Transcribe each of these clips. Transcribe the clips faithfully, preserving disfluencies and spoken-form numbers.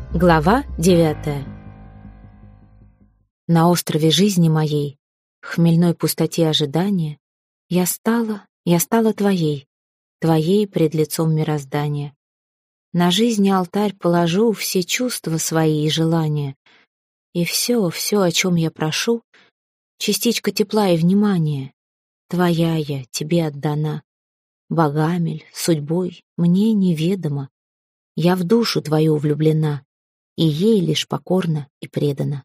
Глава девятая. На острове жизни моей, в хмельной пустоте ожидания, я стала, я стала твоей, твоей пред лицом мироздания. На жизни алтарь положу все чувства свои и желания, и все, все, о чем я прошу, частичка тепла и внимания, твоя я, тебе отдана, богами ль, судьбой, мне неведомо, я в душу твою влюблена, и ей лишь покорна и предана.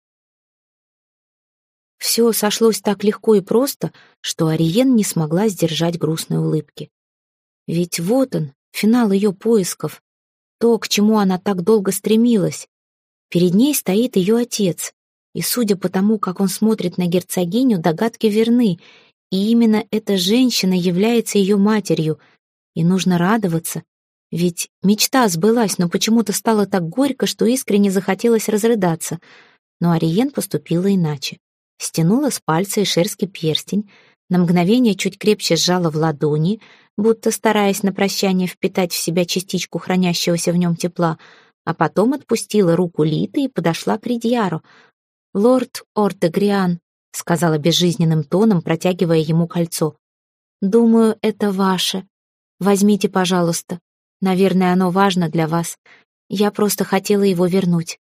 Все сошлось так легко и просто, что Ариен не смогла сдержать грустной улыбки. Ведь вот он, финал ее поисков, то, к чему она так долго стремилась. Перед ней стоит ее отец, и, судя по тому, как он смотрит на герцогиню, догадки верны, и именно эта женщина является ее матерью, и нужно радоваться, ведь мечта сбылась, но почему-то стало так горько, что искренне захотелось разрыдаться. Но Ариен поступила иначе. Стянула с пальца ишерский перстень, на мгновение чуть крепче сжала в ладони, будто стараясь на прощание впитать в себя частичку хранящегося в нем тепла, а потом отпустила руку Литы и подошла к Ридьяру. «Лорд Ортегриан», — сказала безжизненным тоном, протягивая ему кольцо, — «думаю, это ваше. Возьмите, пожалуйста. Наверное, оно важно для вас. Я просто хотела его вернуть».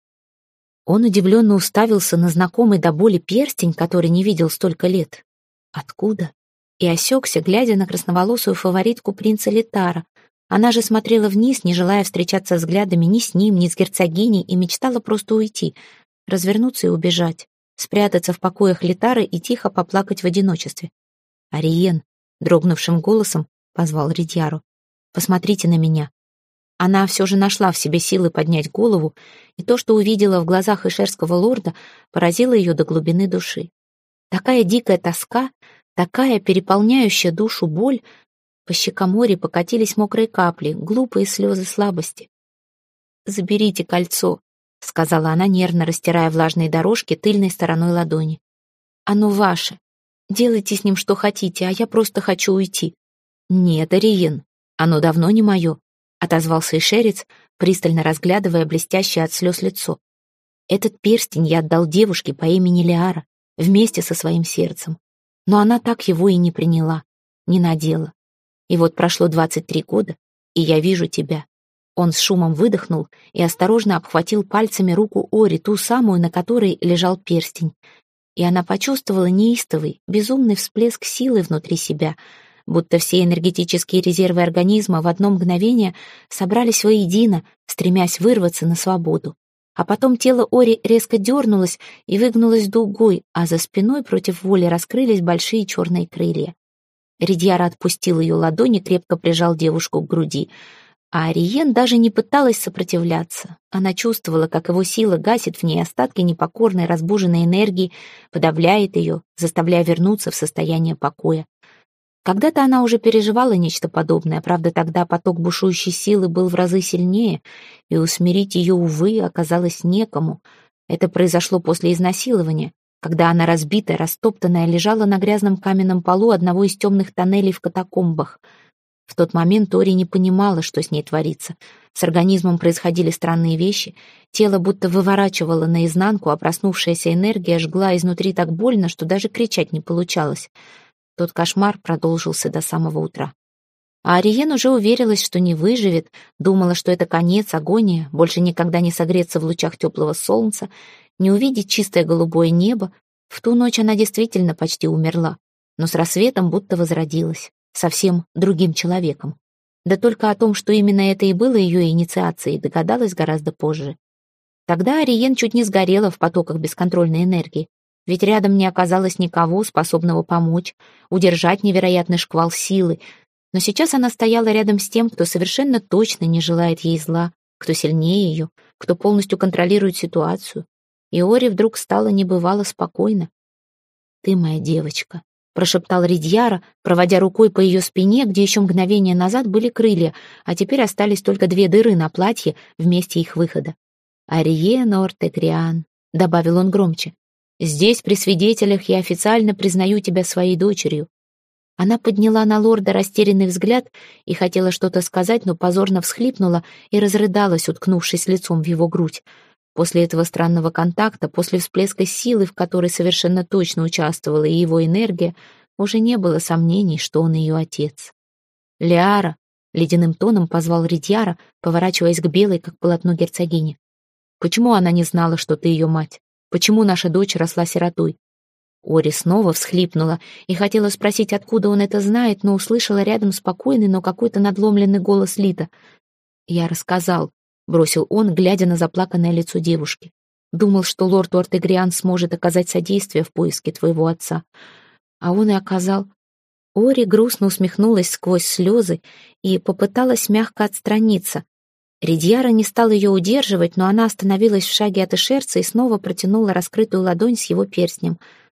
Он удивленно уставился на знакомый до боли перстень, который не видел столько лет. Откуда? И осекся, глядя на красноволосую фаворитку принца Летара. Она же смотрела вниз, не желая встречаться взглядами ни с ним, ни с герцогиней, и мечтала просто уйти, развернуться и убежать, спрятаться в покоях Летара и тихо поплакать в одиночестве. «Ариен», — дрогнувшим голосом позвал Ридьяру, — «посмотрите на меня». Она все же нашла в себе силы поднять голову, и то, что увидела в глазах ишерского лорда, поразило ее до глубины души. Такая дикая тоска, такая переполняющая душу боль, по щекам Мори покатились мокрые капли, глупые слезы слабости. «Заберите кольцо», — сказала она, нервно растирая влажные дорожки тыльной стороной ладони. «Оно ваше. Делайте с ним что хотите, а я просто хочу уйти». «Нет, Ариен, оно давно не мое», — отозвался ишерец, пристально разглядывая блестящее от слез лицо. «Этот перстень я отдал девушке по имени Лиара вместе со своим сердцем, но она так его и не приняла, не надела. И вот прошло двадцать три года, и я вижу тебя». Он с шумом выдохнул и осторожно обхватил пальцами руку Ори, ту самую, на которой лежал перстень. И она почувствовала неистовый, безумный всплеск силы внутри себя, будто все энергетические резервы организма в одно мгновение собрались воедино, стремясь вырваться на свободу. А потом тело Ори резко дернулось и выгнулось дугой, а за спиной против воли раскрылись большие черные крылья. Ридьяра отпустил ее ладони, крепко прижал девушку к груди. А Ариен даже не пыталась сопротивляться. Она чувствовала, как его сила гасит в ней остатки непокорной разбуженной энергии, подавляет ее, заставляя вернуться в состояние покоя. Когда-то она уже переживала нечто подобное, правда, тогда поток бушующей силы был в разы сильнее, и усмирить ее, увы, оказалось некому. Это произошло после изнасилования, когда она разбитая, растоптанная, лежала на грязном каменном полу одного из темных тоннелей в катакомбах. В тот момент Тори не понимала, что с ней творится. С организмом происходили странные вещи. Тело будто выворачивало наизнанку, а проснувшаяся энергия жгла изнутри так больно, что даже кричать не получалось. Тот кошмар продолжился до самого утра. А Ариен уже уверилась, что не выживет, думала, что это конец, агония, больше никогда не согреться в лучах теплого солнца, не увидеть чистое голубое небо. В ту ночь она действительно почти умерла, но с рассветом будто возродилась, совсем другим человеком. Да только о том, что именно это и было ее инициацией, догадалась гораздо позже. Тогда Ариен чуть не сгорела в потоках бесконтрольной энергии, ведь рядом не оказалось никого, способного помочь, удержать невероятный шквал силы. Но сейчас она стояла рядом с тем, кто совершенно точно не желает ей зла, кто сильнее ее, кто полностью контролирует ситуацию. И Ори вдруг стало небывало спокойно. «Ты моя девочка», — прошептал Ридьяра, проводя рукой по ее спине, где еще мгновение назад были крылья, а теперь остались только две дыры на платье вместе их выхода. «Ариен Ортегриан», — добавил он громче, — «здесь, при свидетелях, я официально признаю тебя своей дочерью». Она подняла на лорда растерянный взгляд и хотела что-то сказать, но позорно всхлипнула и разрыдалась, уткнувшись лицом в его грудь. После этого странного контакта, после всплеска силы, в которой совершенно точно участвовала и его энергия, уже не было сомнений, что он ее отец. «Лиара!» — ледяным тоном позвал Ридьяра, поворачиваясь к белой, как полотно герцогине. «Почему она не знала, что ты ее мать? Почему наша дочь росла сиротой?» Ори снова всхлипнула и хотела спросить, откуда он это знает, но услышала рядом спокойный, но какой-то надломленный голос Лита. «Я рассказал», — бросил он, глядя на заплаканное лицо девушки. «Думал, что лорд Уортегриан сможет оказать содействие в поиске твоего отца. А он и оказал». Ори грустно усмехнулась сквозь слезы и попыталась мягко отстраниться. Ридьяра не стал ее удерживать, но она остановилась в шаге от Эшерца и снова протянула раскрытую ладонь с его перстнем.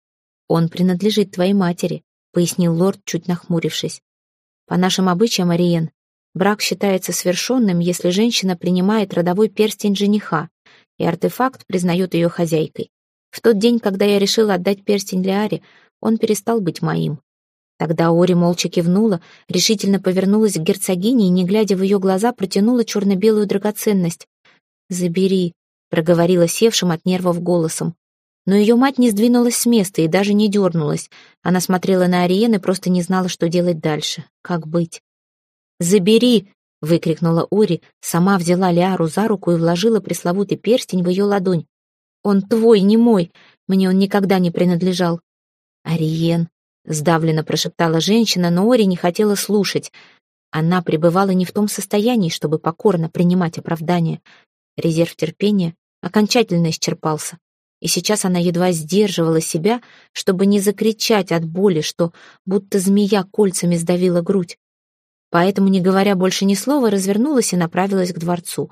«Он принадлежит твоей матери», — пояснил лорд, чуть нахмурившись. «По нашим обычаям, Ариен, брак считается свершенным, если женщина принимает родовой перстень жениха, и артефакт признает ее хозяйкой. В тот день, когда я решила отдать перстень Лиаре, он перестал быть моим». Тогда Ори молча кивнула, решительно повернулась к герцогине и, не глядя в ее глаза, протянула черно-белую драгоценность. «Забери», — проговорила севшим от нервов голосом. Но ее мать не сдвинулась с места и даже не дернулась. Она смотрела на Ариен и просто не знала, что делать дальше. Как быть? «Забери!» — выкрикнула Ори, сама взяла Лиару за руку и вложила пресловутый перстень в ее ладонь. «Он твой, не мой. Мне он никогда не принадлежал». «Ариен!» — сдавленно прошептала женщина, но Ори не хотела слушать. Она пребывала не в том состоянии, чтобы покорно принимать оправдания. Резерв терпения окончательно исчерпался. И сейчас она едва сдерживала себя, чтобы не закричать от боли, что будто змея кольцами сдавила грудь. Поэтому, не говоря больше ни слова, развернулась и направилась к дворцу.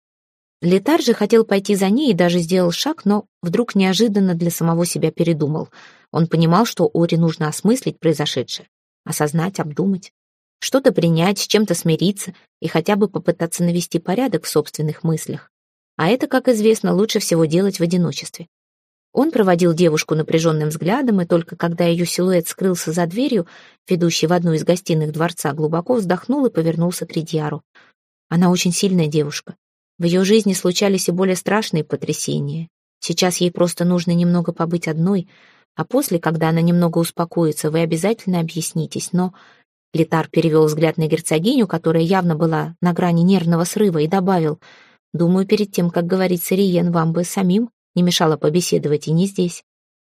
Летар же хотел пойти за ней и даже сделал шаг, но вдруг неожиданно для самого себя передумал. Он понимал, что Ори нужно осмыслить произошедшее, осознать, обдумать, что-то принять, с чем-то смириться и хотя бы попытаться навести порядок в собственных мыслях. А это, как известно, лучше всего делать в одиночестве. Он проводил девушку напряженным взглядом, и только когда ее силуэт скрылся за дверью, ведущей в одну из гостиных дворца, глубоко вздохнул и повернулся к Ридьяру. Она очень сильная девушка. В ее жизни случались и более страшные потрясения. Сейчас ей просто нужно немного побыть одной, а после, когда она немного успокоится, вы обязательно объяснитесь, но... Летар перевел взгляд на герцогиню, которая явно была на грани нервного срыва, и добавил: «Думаю, перед тем, как говорить с Ариен, вам бы самим не мешало побеседовать и не здесь».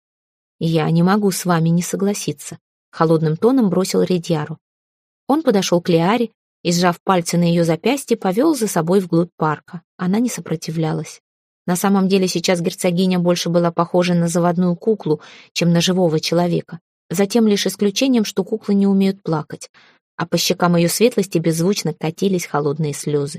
«Я не могу с вами не согласиться», — холодным тоном бросил Ридьяру. Он подошел к Лиаре и, сжав пальцы на ее запястье, повел за собой вглубь парка. Она не сопротивлялась. На самом деле сейчас герцогиня больше была похожа на заводную куклу, чем на живого человека. За тем лишь исключением, что куклы не умеют плакать, а по щекам ее светлости беззвучно катились холодные слезы.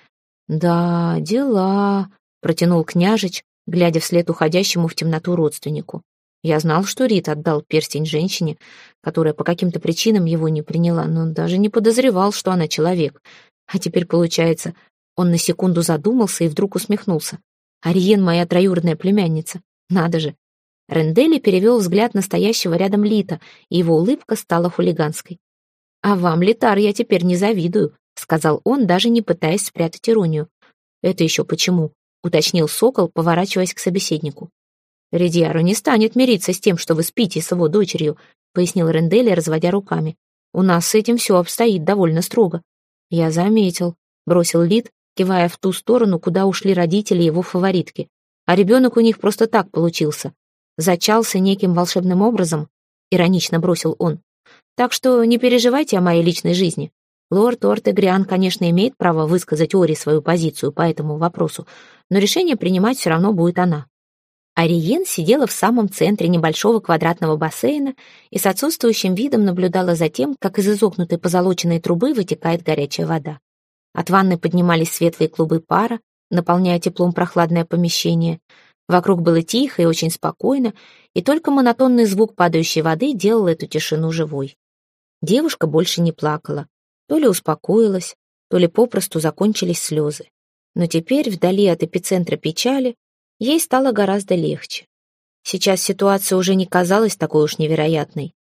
«Да, дела», — протянул княжич, глядя вслед уходящему в темноту родственнику. «Я знал, что Рит отдал перстень женщине, которая по каким-то причинам его не приняла, но даже не подозревал, что она человек. А теперь, получается...» Он на секунду задумался и вдруг усмехнулся. «Ариен моя троюродная племянница. Надо же!» Рендели перевел взгляд настоящего рядом Лита, и его улыбка стала хулиганской. «А вам, Литар, я теперь не завидую», — сказал он, даже не пытаясь спрятать иронию. «Это еще почему?» — уточнил Сокол, поворачиваясь к собеседнику. «Ридьяру не станет мириться с тем, что вы спите с его дочерью», — пояснил Рендели, разводя руками. «У нас с этим все обстоит довольно строго». «Я заметил», — бросил Лит, кивая в ту сторону, куда ушли родители его фаворитки. «А ребенок у них просто так получился. Зачался неким волшебным образом», — иронично бросил он. «Так что не переживайте о моей личной жизни. Лорд Уортегриан, конечно, имеет право высказать Ори свою позицию по этому вопросу, но решение принимать все равно будет она». Ариен сидела в самом центре небольшого квадратного бассейна и с отсутствующим видом наблюдала за тем, как из изогнутой позолоченной трубы вытекает горячая вода. От ванны поднимались светлые клубы пара, наполняя теплом прохладное помещение. Вокруг было тихо и очень спокойно, и только монотонный звук падающей воды делал эту тишину живой. Девушка больше не плакала. То ли успокоилась, то ли попросту закончились слезы. Но теперь, вдали от эпицентра печали, ей стало гораздо легче. Сейчас ситуация уже не казалась такой уж невероятной.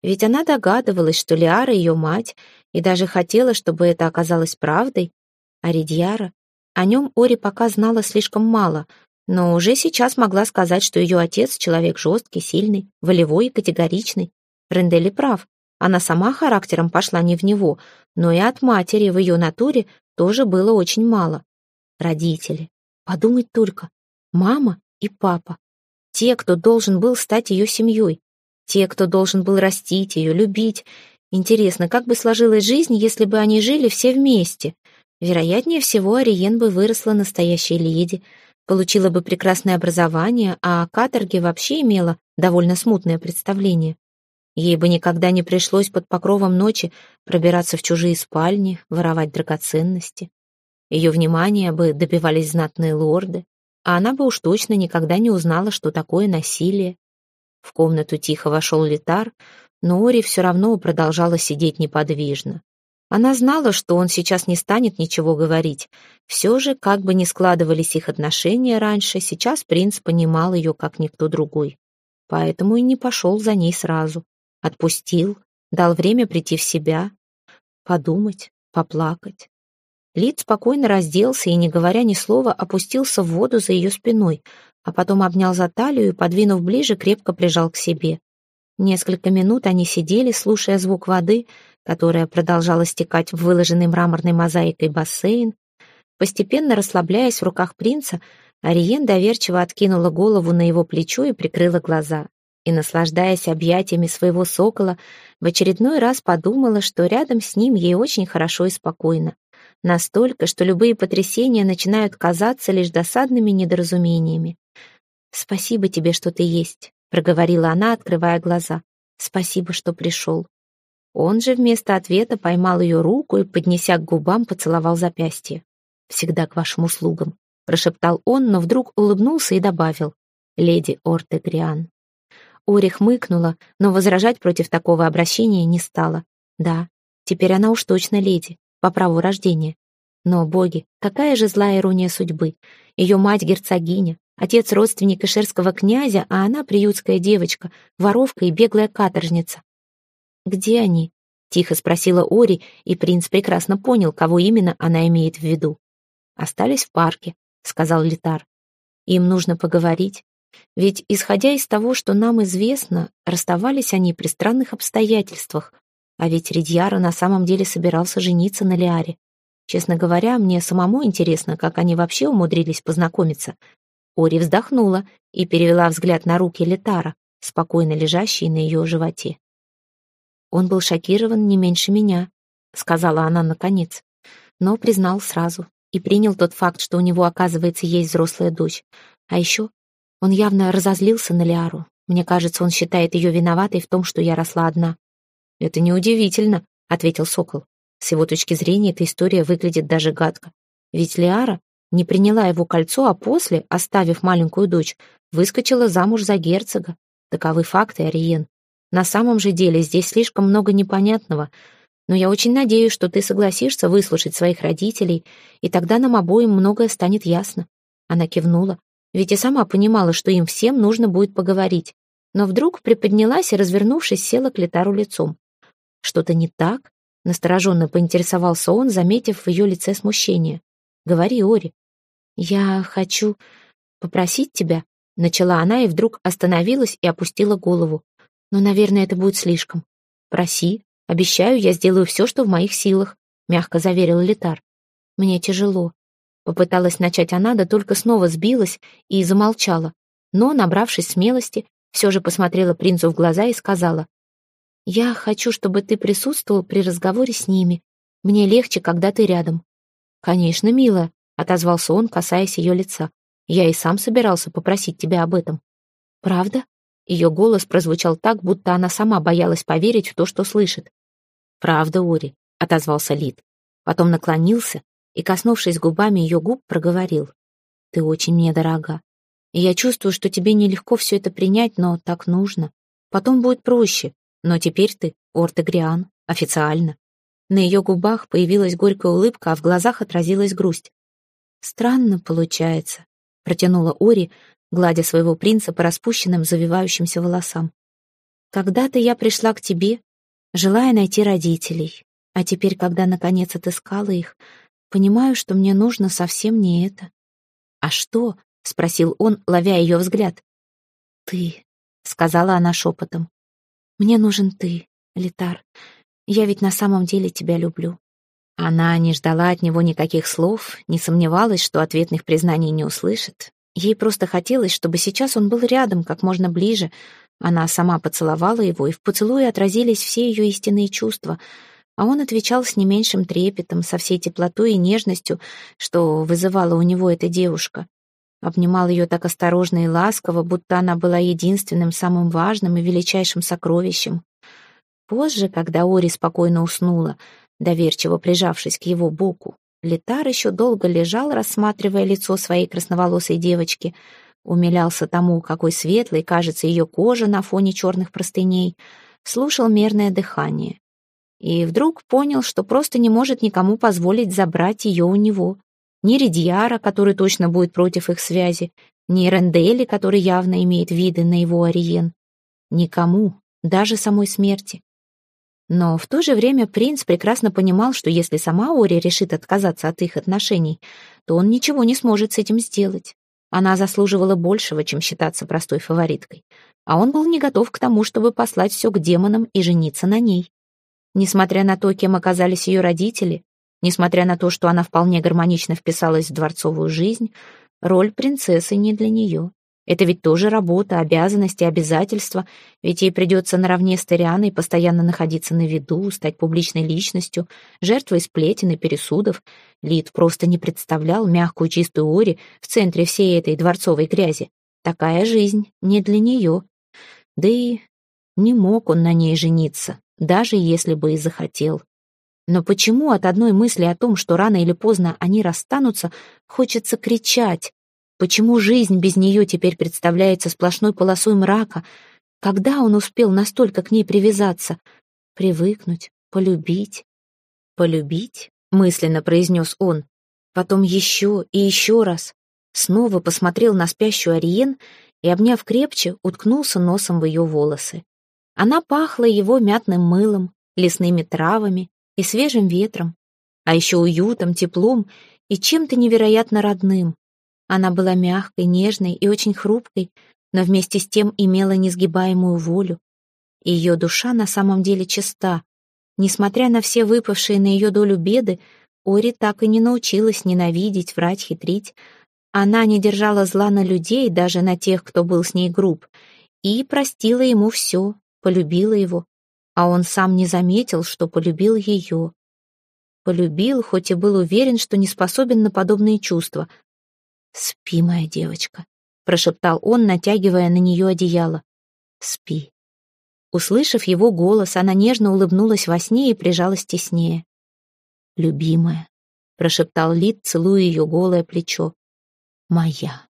Ведь она догадывалась, что Лиара ее мать, и даже хотела, чтобы это оказалось правдой. А Ридьяра... О нем Ори пока знала слишком мало, но уже сейчас могла сказать, что ее отец — человек жесткий, сильный, волевой и категоричный. Ренделли прав. Она сама характером пошла не в него, но и от матери в ее натуре тоже было очень мало. Родители. Подумать только. Мама и папа. Те, кто должен был стать ее семьей. Те, кто должен был растить ее, любить. Интересно, как бы сложилась жизнь, если бы они жили все вместе? Вероятнее всего, Ариен бы выросла настоящей леди, получила бы прекрасное образование, а о каторге вообще имела довольно смутное представление. Ей бы никогда не пришлось под покровом ночи пробираться в чужие спальни, воровать драгоценности. Ее внимания бы добивались знатные лорды, а она бы уж точно никогда не узнала, что такое насилие. В комнату тихо вошел Литар, но Ори все равно продолжала сидеть неподвижно. Она знала, что он сейчас не станет ничего говорить. Все же, как бы ни складывались их отношения раньше, сейчас принц понимал ее, как никто другой. Поэтому и не пошел за ней сразу. Отпустил, дал время прийти в себя, подумать, поплакать. Лид спокойно разделся и, не говоря ни слова, опустился в воду за ее спиной, а потом обнял за талию и, подвинув ближе, крепко прижал к себе. Несколько минут они сидели, слушая звук воды, которая продолжала стекать в выложенный мраморной мозаикой бассейн. Постепенно расслабляясь в руках принца, Ариен доверчиво откинула голову на его плечо и прикрыла глаза. И, наслаждаясь объятиями своего сокола, в очередной раз подумала, что рядом с ним ей очень хорошо и спокойно. Настолько, что любые потрясения начинают казаться лишь досадными недоразумениями. «Спасибо тебе, что ты есть», — проговорила она, открывая глаза. «Спасибо, что пришел». Он же вместо ответа поймал ее руку и, поднеся к губам, поцеловал запястье. «Всегда к вашим услугам», — прошептал он, но вдруг улыбнулся и добавил: «Леди Ортегриан». Ори хмыкнула, но возражать против такого обращения не стала. Да, теперь она уж точно леди, по праву рождения. Но, боги, какая же злая ирония судьбы. Ее мать герцогиня, отец родственник ишерского князя, а она приютская девочка, воровка и беглая каторжница. «Где они?» — тихо спросила Ори, и принц прекрасно понял, кого именно она имеет в виду. «Остались в парке», — сказал Литар. «Им нужно поговорить. Ведь, исходя из того, что нам известно, расставались они при странных обстоятельствах, а ведь Ридьяра на самом деле собирался жениться на Лиаре. Честно говоря, мне самому интересно, как они вообще умудрились познакомиться». Ори вздохнула и перевела взгляд на руки Литара, спокойно лежащие на ее животе. «Он был шокирован не меньше меня», — сказала она наконец, но признал сразу и принял тот факт, что у него, оказывается, есть взрослая дочь. А еще он явно разозлился на Лиару. Мне кажется, он считает ее виноватой в том, что я росла одна. «Это неудивительно», — ответил Сокол. «С его точки зрения эта история выглядит даже гадко. Ведь Лиара не приняла его кольцо, а после, оставив маленькую дочь, выскочила замуж за герцога. Таковы факты, Ариен. На самом же деле здесь слишком много непонятного, но я очень надеюсь, что ты согласишься выслушать своих родителей, и тогда нам обоим многое станет ясно». Она кивнула, ведь и сама понимала, что им всем нужно будет поговорить, но вдруг приподнялась и, развернувшись, села к Литару лицом. «Что-то не так?» — настороженно поинтересовался он, заметив в ее лице смущение. «Говори, Ори». «Я хочу попросить тебя», — начала она и вдруг остановилась и опустила голову. «Но, наверное, это будет слишком». «Проси. Обещаю, я сделаю все, что в моих силах», — мягко заверил Литар. «Мне тяжело». Попыталась начать она, да только снова сбилась и замолчала. Но, набравшись смелости, все же посмотрела принцу в глаза и сказала: «Я хочу, чтобы ты присутствовал при разговоре с ними. Мне легче, когда ты рядом». «Конечно, милая», — отозвался он, касаясь ее лица. «Я и сам собирался попросить тебя об этом». «Правда?» Ее голос прозвучал так, будто она сама боялась поверить в то, что слышит. «Правда, Ори», — отозвался Лид. Потом наклонился и, коснувшись губами ее губ, проговорил: «Ты очень мне дорога. И я чувствую, что тебе нелегко все это принять, но так нужно. Потом будет проще. Но теперь ты Ортегриан, официально». На ее губах появилась горькая улыбка, а в глазах отразилась грусть. «Странно получается», — протянула Ори, гладя своего принца по распущенным, завивающимся волосам. Когда-то я пришла к тебе, желая найти родителей, а теперь, когда наконец отыскала их, понимаю, что мне нужно совсем не это. «А что?» — спросил он, ловя ее взгляд. «Ты», — сказала она шепотом. «Мне нужен ты, Литар. Я ведь на самом деле тебя люблю». Она не ждала от него никаких слов, не сомневалась, что ответных признаний не услышит. Ей просто хотелось, чтобы сейчас он был рядом, как можно ближе. Она сама поцеловала его, и в поцелуе отразились все ее истинные чувства, а он отвечал с не меньшим трепетом, со всей теплотой и нежностью, что вызывала у него эта девушка. Обнимал ее так осторожно и ласково, будто она была единственным, самым важным и величайшим сокровищем. Позже, когда Ори спокойно уснула, доверчиво прижавшись к его боку, Литар еще долго лежал, рассматривая лицо своей красноволосой девочки, умилялся тому, какой светлой кажется ее кожа на фоне черных простыней, слушал мерное дыхание. И вдруг понял, что просто не может никому позволить забрать ее у него. Ни Ридьяра, который точно будет против их связи, ни Рендели, который явно имеет виды на его Ариен. Никому, даже самой смерти. Но в то же время принц прекрасно понимал, что если сама Ори решит отказаться от их отношений, то он ничего не сможет с этим сделать. Она заслуживала большего, чем считаться простой фавориткой. А он был не готов к тому, чтобы послать все к демонам и жениться на ней. Несмотря на то, кем оказались ее родители, несмотря на то, что она вполне гармонично вписалась в дворцовую жизнь, роль принцессы не для нее. Это ведь тоже работа, обязанности, обязательства, ведь ей придется наравне с Торианой постоянно находиться на виду, стать публичной личностью, жертвой сплетен и пересудов. Лид просто не представлял мягкую чистую Ори в центре всей этой дворцовой грязи. Такая жизнь не для нее. Да и не мог он на ней жениться, даже если бы и захотел. Но почему от одной мысли о том, что рано или поздно они расстанутся, хочется кричать? Почему жизнь без нее теперь представляется сплошной полосой мрака? Когда он успел настолько к ней привязаться? Привыкнуть, полюбить. «Полюбить?» — мысленно произнес он. Потом еще и еще раз. Снова посмотрел на спящую Ариен и, обняв крепче, уткнулся носом в ее волосы. Она пахла его мятным мылом, лесными травами и свежим ветром, а еще уютом, теплом и чем-то невероятно родным. Она была мягкой, нежной и очень хрупкой, но вместе с тем имела несгибаемую волю. Ее душа на самом деле чиста. Несмотря на все выпавшие на ее долю беды, Ори так и не научилась ненавидеть, врать, хитрить. Она не держала зла на людей, даже на тех, кто был с ней груб, и простила ему все, полюбила его, а он сам не заметил, что полюбил ее. Полюбил, хоть и был уверен, что не способен на подобные чувства. «Спи, моя девочка», — прошептал он, натягивая на нее одеяло. «Спи». Услышав его голос, она нежно улыбнулась во сне и прижалась теснее. «Любимая», — прошептал Лид, целуя ее голое плечо. «Моя».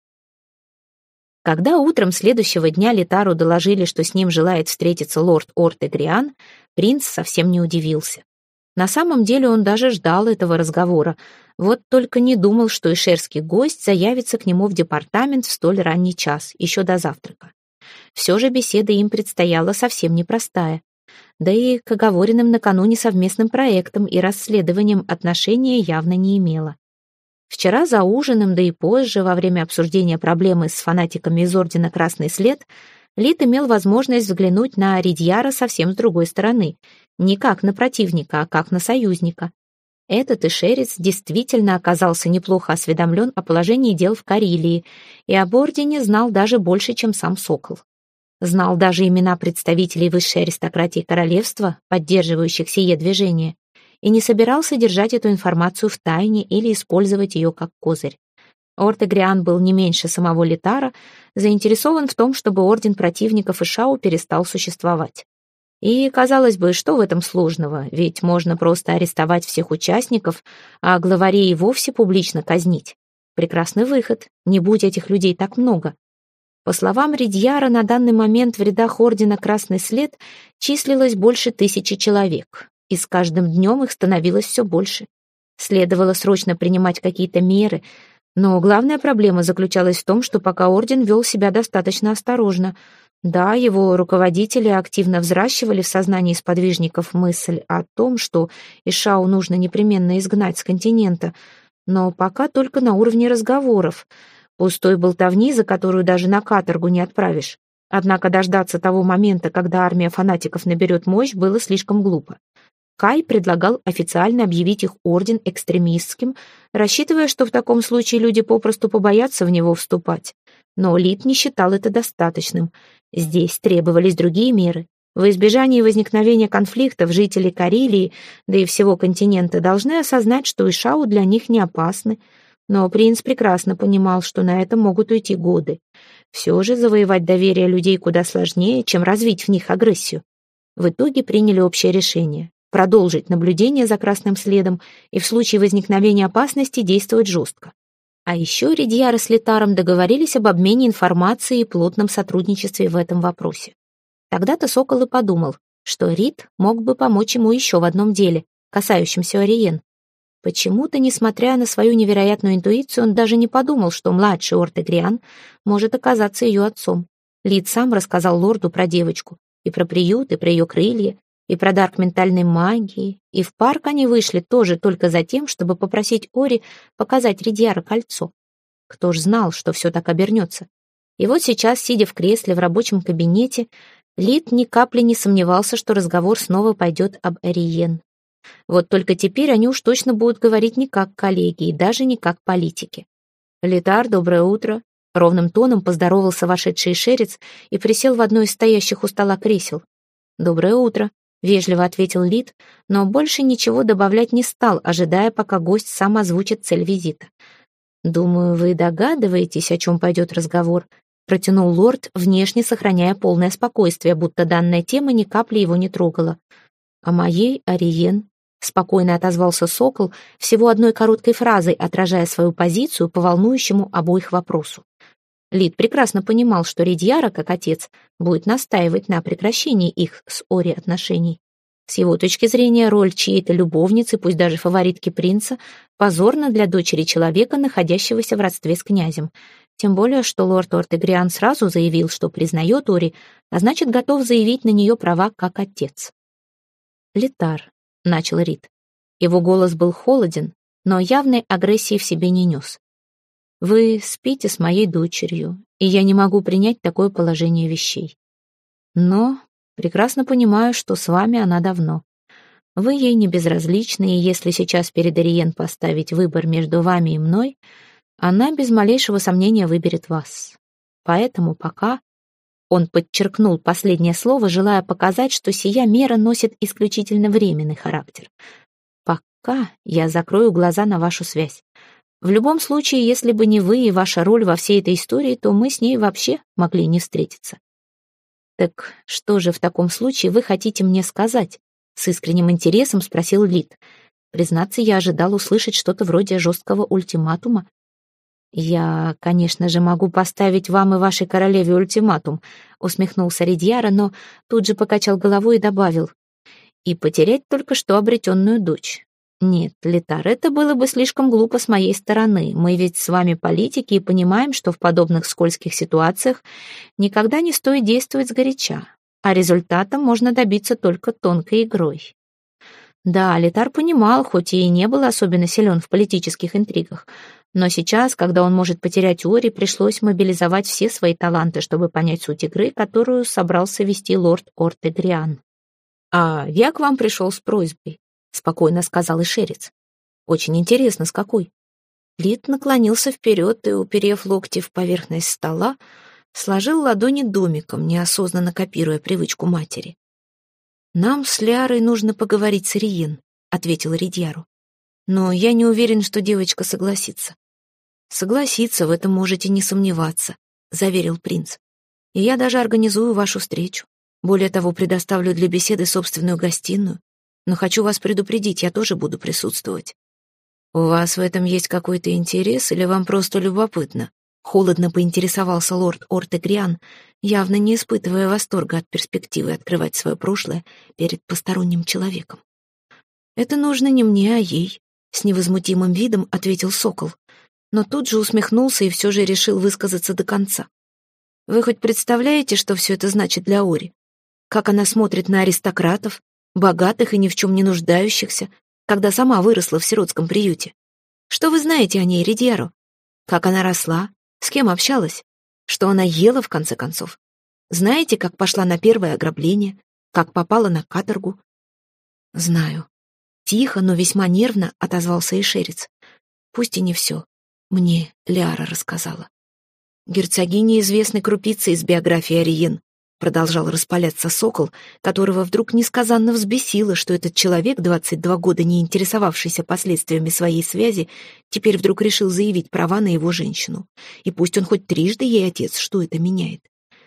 Когда утром следующего дня Литару доложили, что с ним желает встретиться лорд Ортегриан, принц совсем не удивился. На самом деле он даже ждал этого разговора, вот только не думал, что ишерский гость заявится к нему в департамент в столь ранний час, еще до завтрака. Все же беседа им предстояла совсем непростая, да и к оговоренным накануне совместным проектам и расследованиям отношения явно не имела. Вчера за ужином, да и позже, во время обсуждения проблемы с фанатиками из Ордена Красный След, Лид имел возможность взглянуть на Ридьяра совсем с другой стороны, не как на противника, а как на союзника. Этот ишерец действительно оказался неплохо осведомлен о положении дел в Карелии и об Ордене знал даже больше, чем сам Сокол. Знал даже имена представителей высшей аристократии королевства, поддерживающих сие движение, и не собирался держать эту информацию в тайне или использовать ее как козырь. Ортегриан был не меньше самого Литара заинтересован в том, чтобы орден противников Ишау перестал существовать. И, казалось бы, что в этом сложного, ведь можно просто арестовать всех участников, а главарей и вовсе публично казнить. Прекрасный выход, не будь этих людей так много. По словам Ридьяра, на данный момент в рядах Ордена Красный След числилось больше тысячи человек, и с каждым днем их становилось все больше. Следовало срочно принимать какие-то меры, но главная проблема заключалась в том, что пока Орден вел себя достаточно осторожно, Да, его руководители активно взращивали в сознании сподвижников мысль о том, что Ишау нужно непременно изгнать с континента, но пока только на уровне разговоров, пустой болтовни, за которую даже на каторгу не отправишь. Однако дождаться того момента, когда армия фанатиков наберет мощь, было слишком глупо. Кай предлагал официально объявить их орден экстремистским, рассчитывая, что в таком случае люди попросту побоятся в него вступать. Но Лид не считал это достаточным. Здесь требовались другие меры. В избежании возникновения конфликтов жители Карелии, да и всего континента, должны осознать, что Ишау для них не опасны. Но принц прекрасно понимал, что на это могут уйти годы. Все же завоевать доверие людей куда сложнее, чем развить в них агрессию. В итоге приняли общее решение — продолжить наблюдение за красным следом и в случае возникновения опасности действовать жестко. А еще Ридьяра с Летаром договорились об обмене информацией и плотном сотрудничестве в этом вопросе. Тогда-то Сокол и подумал, что Рид мог бы помочь ему еще в одном деле, касающемся Ориен. Почему-то, несмотря на свою невероятную интуицию, он даже не подумал, что младший Ортегриан может оказаться ее отцом. Лид сам рассказал лорду про девочку, и про приют, и про ее крылья, и про дар к ментальной магии, и в парк они вышли тоже только за тем, чтобы попросить Ори показать Ридьяру кольцо. Кто ж знал, что все так обернется. И вот сейчас, сидя в кресле в рабочем кабинете, Лид ни капли не сомневался, что разговор снова пойдет об Ориен. Вот только теперь они уж точно будут говорить не как коллеги и даже не как политики. «Летар, доброе утро», — ровным тоном поздоровался вошедший шерец и присел в одно из стоящих у стола кресел. «Доброе утро», — вежливо ответил Лид, но больше ничего добавлять не стал, ожидая, пока гость сам озвучит цель визита. «Думаю, вы догадываетесь, о чем пойдет разговор», — протянул лорд, внешне сохраняя полное спокойствие, будто данная тема ни капли его не трогала. «О моей Ориен», — спокойно отозвался Сокол, всего одной короткой фразой отражая свою позицию по волнующему обоих вопросу. Лид прекрасно понимал, что Ридьяра, как отец, будет настаивать на прекращении их с Ори отношений. С его точки зрения, роль чьей-то любовницы, пусть даже фаворитки принца, позорна для дочери человека, находящегося в родстве с князем. Тем более, что лорд Ортегриан сразу заявил, что признает Ори, а значит, готов заявить на нее права как отец. «Летар», — начал Рид. Его голос был холоден, но явной агрессии в себе не нес. «Вы спите с моей дочерью, и я не могу принять такое положение вещей. Но прекрасно понимаю, что с вами она давно. Вы ей не безразличны, и если сейчас перед Ориен поставить выбор между вами и мной, она без малейшего сомнения выберет вас. Поэтому пока...» Он подчеркнул последнее слово, желая показать, что сия мера носит исключительно временный характер. «Пока я закрою глаза на вашу связь. В любом случае, если бы не вы и ваша роль во всей этой истории, то мы с ней вообще могли не встретиться». «Так что же в таком случае вы хотите мне сказать?» С искренним интересом спросил Лид. Признаться, я ожидал услышать что-то вроде жесткого ультиматума. «Я, конечно же, могу поставить вам и вашей королеве ультиматум», усмехнулся Ридьяра, но тут же покачал головой и добавил: «и потерять только что обретенную дочь. Нет, Летар, это было бы слишком глупо с моей стороны. Мы ведь с вами политики и понимаем, что в подобных скользких ситуациях никогда не стоит действовать сгоряча, а результата можно добиться только тонкой игрой». Да, Летар понимал, хоть и не был особенно силен в политических интригах, но сейчас, когда он может потерять Ори, пришлось мобилизовать все свои таланты, чтобы понять суть игры, которую собрался вести лорд Ортегриан. «А я к вам пришел с просьбой», — спокойно сказал Ишерец. «Очень интересно, с какой?» Лид наклонился вперед и, уперев локти в поверхность стола, сложил ладони домиком, неосознанно копируя привычку матери. «Нам с Лиарой нужно поговорить с Ориен», — ответил Ридьяру. «Но я не уверен, что девочка согласится». «Согласится, в этом можете не сомневаться», — заверил принц. «И я даже организую вашу встречу. Более того, предоставлю для беседы собственную гостиную. Но хочу вас предупредить, я тоже буду присутствовать». «У вас в этом есть какой-то интерес или вам просто любопытно?» Холодно поинтересовался лорд Ортегриан, явно не испытывая восторга от перспективы открывать свое прошлое перед посторонним человеком. «Это нужно не мне, а ей», — с невозмутимым видом ответил Сокол, но тут же усмехнулся и все же решил высказаться до конца. Вы хоть представляете, что все это значит для Ори? Как она смотрит на аристократов, богатых и ни в чем не нуждающихся, когда сама выросла в сиротском приюте? Что вы знаете о ней, Ридьяро? Как она росла? С кем общалась? Что она ела, в конце концов? Знаете, как пошла на первое ограбление? Как попала на каторгу? Знаю. Тихо, но весьма нервно отозвался Ишерец. Пусть и не все. Мне Лиара рассказала. Герцогине известны крупицы из биографии Ариен. Продолжал распаляться сокол, которого вдруг несказанно взбесило, что этот человек, двадцать два года не интересовавшийся последствиями своей связи, теперь вдруг решил заявить права на его женщину. И пусть он хоть трижды ей отец, что это меняет?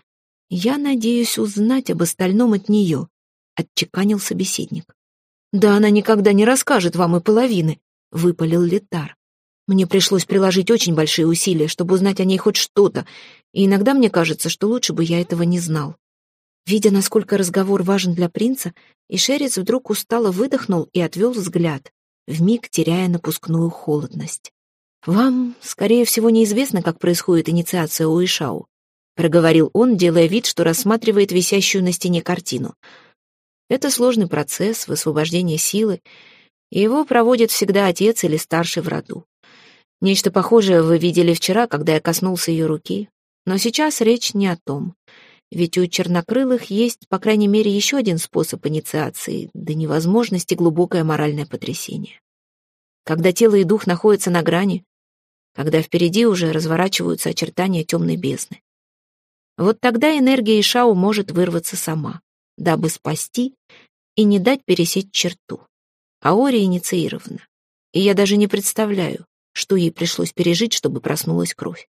«Я надеюсь узнать об остальном от нее», — отчеканил собеседник. «Да она никогда не расскажет вам и половины», — выпалил Летар. «Мне пришлось приложить очень большие усилия, чтобы узнать о ней хоть что-то, и иногда мне кажется, что лучше бы я этого не знал». Видя, насколько разговор важен для принца, Ишерец вдруг устало выдохнул и отвел взгляд, вмиг теряя напускную холодность. «Вам, скорее всего, неизвестно, как происходит инициация у Ишау», — проговорил он, делая вид, что рассматривает висящую на стене картину. «Это сложный процесс высвобождения силы, и его проводит всегда отец или старший в роду. Нечто похожее вы видели вчера, когда я коснулся ее руки, но сейчас речь не о том. Ведь у чернокрылых есть, по крайней мере, еще один способ инициации, до невозможности глубокое моральное потрясение. Когда тело и дух находятся на грани, когда впереди уже разворачиваются очертания темной бездны. Вот тогда энергия Ишау может вырваться сама, дабы спасти и не дать пересечь черту. Аори инициирована, и я даже не представляю, что ей пришлось пережить, чтобы проснулась кровь.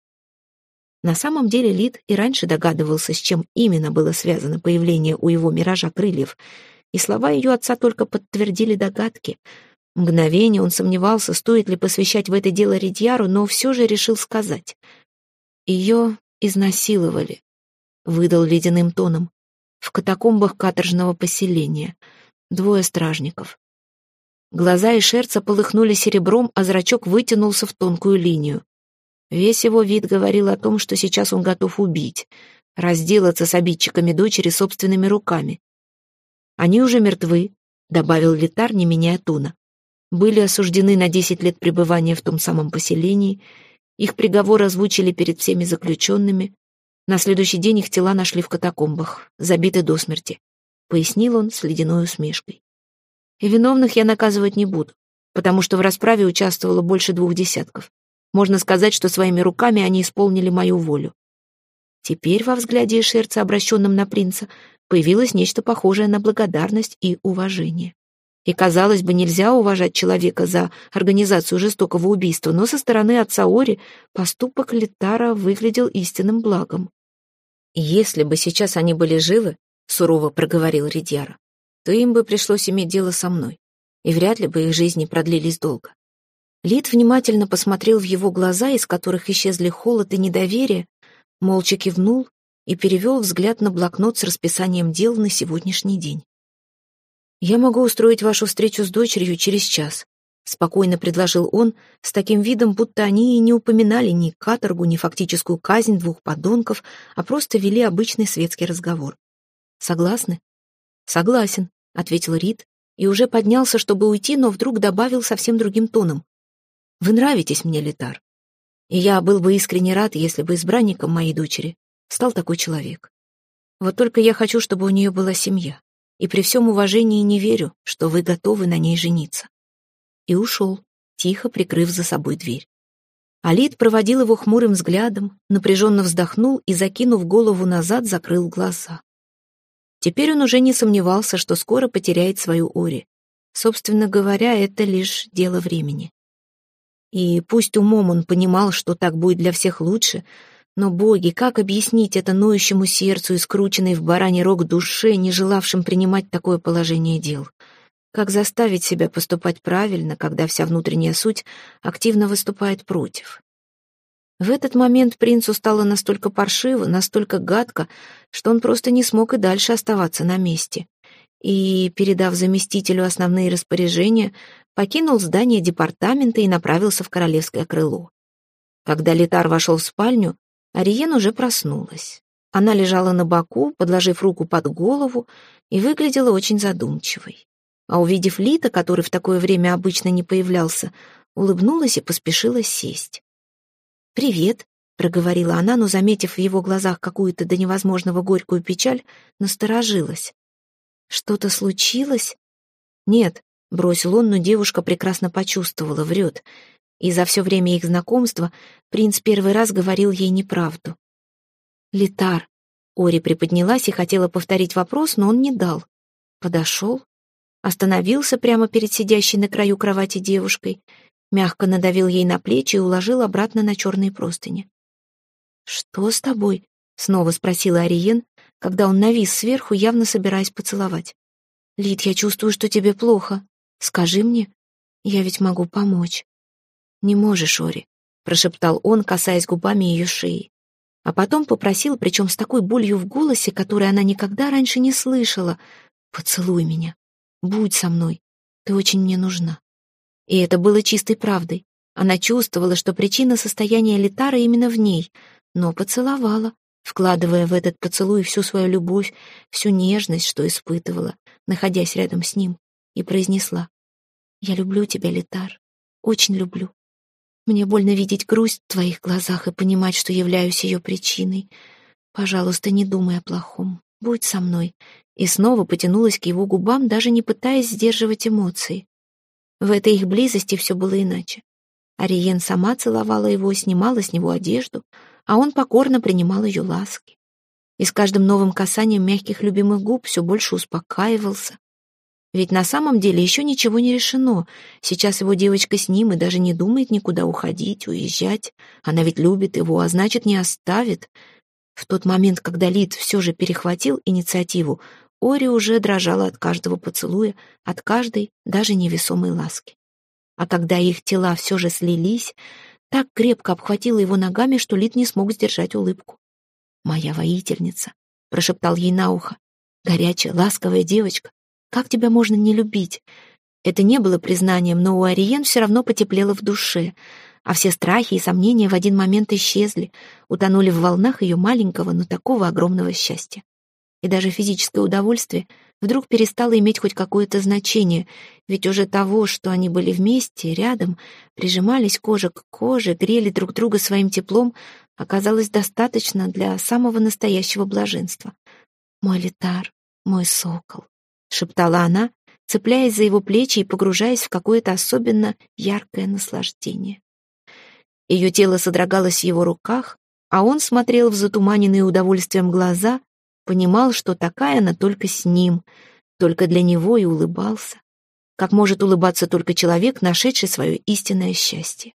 На самом деле Лид и раньше догадывался, с чем именно было связано появление у его миража крыльев, и слова ее отца только подтвердили догадки. Мгновение он сомневался, стоит ли посвящать в это дело Ридьяру, но все же решил сказать. «Ее изнасиловали», — выдал ледяным тоном, «в катакомбах каторжного поселения. Двое стражников». Глаза Ишерца полыхнули серебром, а зрачок вытянулся в тонкую линию. Весь его вид говорил о том, что сейчас он готов убить, разделаться с обидчиками дочери собственными руками. «Они уже мертвы», — добавил Летар, не меняя тона. «Были осуждены на десять лет пребывания в том самом поселении, их приговор озвучили перед всеми заключенными. На следующий день их тела нашли в катакомбах, забиты до смерти», — пояснил он с ледяной усмешкой. «И виновных я наказывать не буду, потому что в расправе участвовало больше двух десятков. Можно сказать, что своими руками они исполнили мою волю». Теперь во взгляде Ишерца, обращенном на принца, появилось нечто похожее на благодарность и уважение. И, казалось бы, нельзя уважать человека за организацию жестокого убийства, но со стороны отца Ори поступок Летара выглядел истинным благом. «Если бы сейчас они были живы, — сурово проговорил Ридьяро, — то им бы пришлось иметь дело со мной, и вряд ли бы их жизни продлились долго». Лид внимательно посмотрел в его глаза, из которых исчезли холод и недоверие, молча кивнул и перевел взгляд на блокнот с расписанием дел на сегодняшний день. «Я могу устроить вашу встречу с дочерью через час», — спокойно предложил он, с таким видом, будто они и не упоминали ни каторгу, ни фактическую казнь двух подонков, а просто вели обычный светский разговор. «Согласны?» «Согласен», — ответил Рид, и уже поднялся, чтобы уйти, но вдруг добавил совсем другим тоном. «Вы нравитесь мне, Летар, и я был бы искренне рад, если бы избранником моей дочери стал такой человек. Вот только я хочу, чтобы у нее была семья, и при всем уважении не верю, что вы готовы на ней жениться». И ушел, тихо прикрыв за собой дверь. Алид проводил его хмурым взглядом, напряженно вздохнул и, закинув голову назад, закрыл глаза. Теперь он уже не сомневался, что скоро потеряет свою Ори. Собственно говоря, это лишь дело времени. И пусть умом он понимал, что так будет для всех лучше, но, боги, как объяснить это ноющему сердцу и скрученной в бараний рог душе, не желавшим принимать такое положение дел? Как заставить себя поступать правильно, когда вся внутренняя суть активно выступает против? В этот момент принцу стало настолько паршиво, настолько гадко, что он просто не смог и дальше оставаться на месте. И, передав заместителю основные распоряжения, покинул здание департамента и направился в королевское крыло. Когда Летар вошел в спальню, Ариен уже проснулась. Она лежала на боку, подложив руку под голову, и выглядела очень задумчивой. А увидев Лита, который в такое время обычно не появлялся, улыбнулась и поспешила сесть. «Привет», — проговорила она, но, заметив в его глазах какую-то до невозможного горькую печаль, насторожилась. «Что-то случилось?» «Нет», — бросил он, но девушка прекрасно почувствовала, врет. И за все время их знакомства принц первый раз говорил ей неправду. «Литар». Ори приподнялась и хотела повторить вопрос, но он не дал. Подошел, остановился прямо перед сидящей на краю кровати девушкой, мягко надавил ей на плечи и уложил обратно на черные простыни. «Что с тобой?» — снова спросила Ариен, когда он навис сверху, явно собираясь поцеловать. «Лид, я чувствую, что тебе плохо. Скажи мне, я ведь могу помочь». «Не можешь, Ори», — прошептал он, касаясь губами ее шеи. А потом попросил, причем с такой болью в голосе, которой она никогда раньше не слышала: «Поцелуй меня, будь со мной, ты очень мне нужна». И это было чистой правдой. Она чувствовала, что причина состояния Литара именно в ней, но поцеловала, вкладывая в этот поцелуй всю свою любовь, всю нежность, что испытывала, находясь рядом с ним, и произнесла: «Я люблю тебя, Литар, очень люблю. Мне больно видеть грусть в твоих глазах и понимать, что являюсь ее причиной. Пожалуйста, не думай о плохом. Будь со мной». И снова потянулась к его губам, даже не пытаясь сдерживать эмоции. В этой их близости все было иначе. Ариен сама целовала его, снимала с него одежду, а он покорно принимал ее ласки. И с каждым новым касанием мягких любимых губ все больше успокаивался. Ведь на самом деле еще ничего не решено. Сейчас его девочка с ним и даже не думает никуда уходить, уезжать. Она ведь любит его, а значит, не оставит. В тот момент, когда Лид все же перехватил инициативу, Ори уже дрожала от каждого поцелуя, от каждой, даже невесомой ласки. А когда их тела все же слились, так крепко обхватила его ногами, что Лид не смог сдержать улыбку. «Моя воительница», — прошептал ей на ухо, — «горячая, ласковая девочка. Как тебя можно не любить?» Это не было признанием, но у Ариен все равно потеплело в душе, а все страхи и сомнения в один момент исчезли, утонули в волнах ее маленького, но такого огромного счастья. И даже физическое удовольствие вдруг перестало иметь хоть какое-то значение, ведь уже того, что они были вместе, рядом, прижимались кожа к коже, грели друг друга своим теплом, оказалось достаточно для самого настоящего блаженства. «Мой Литар, мой сокол», — шептала она, цепляясь за его плечи и погружаясь в какое-то особенно яркое наслаждение. Ее тело содрогалось в его руках, а он смотрел в затуманенные удовольствием глаза, понимал, что такая она только с ним, только для него, и улыбался, как может улыбаться только человек, нашедший свое истинное счастье.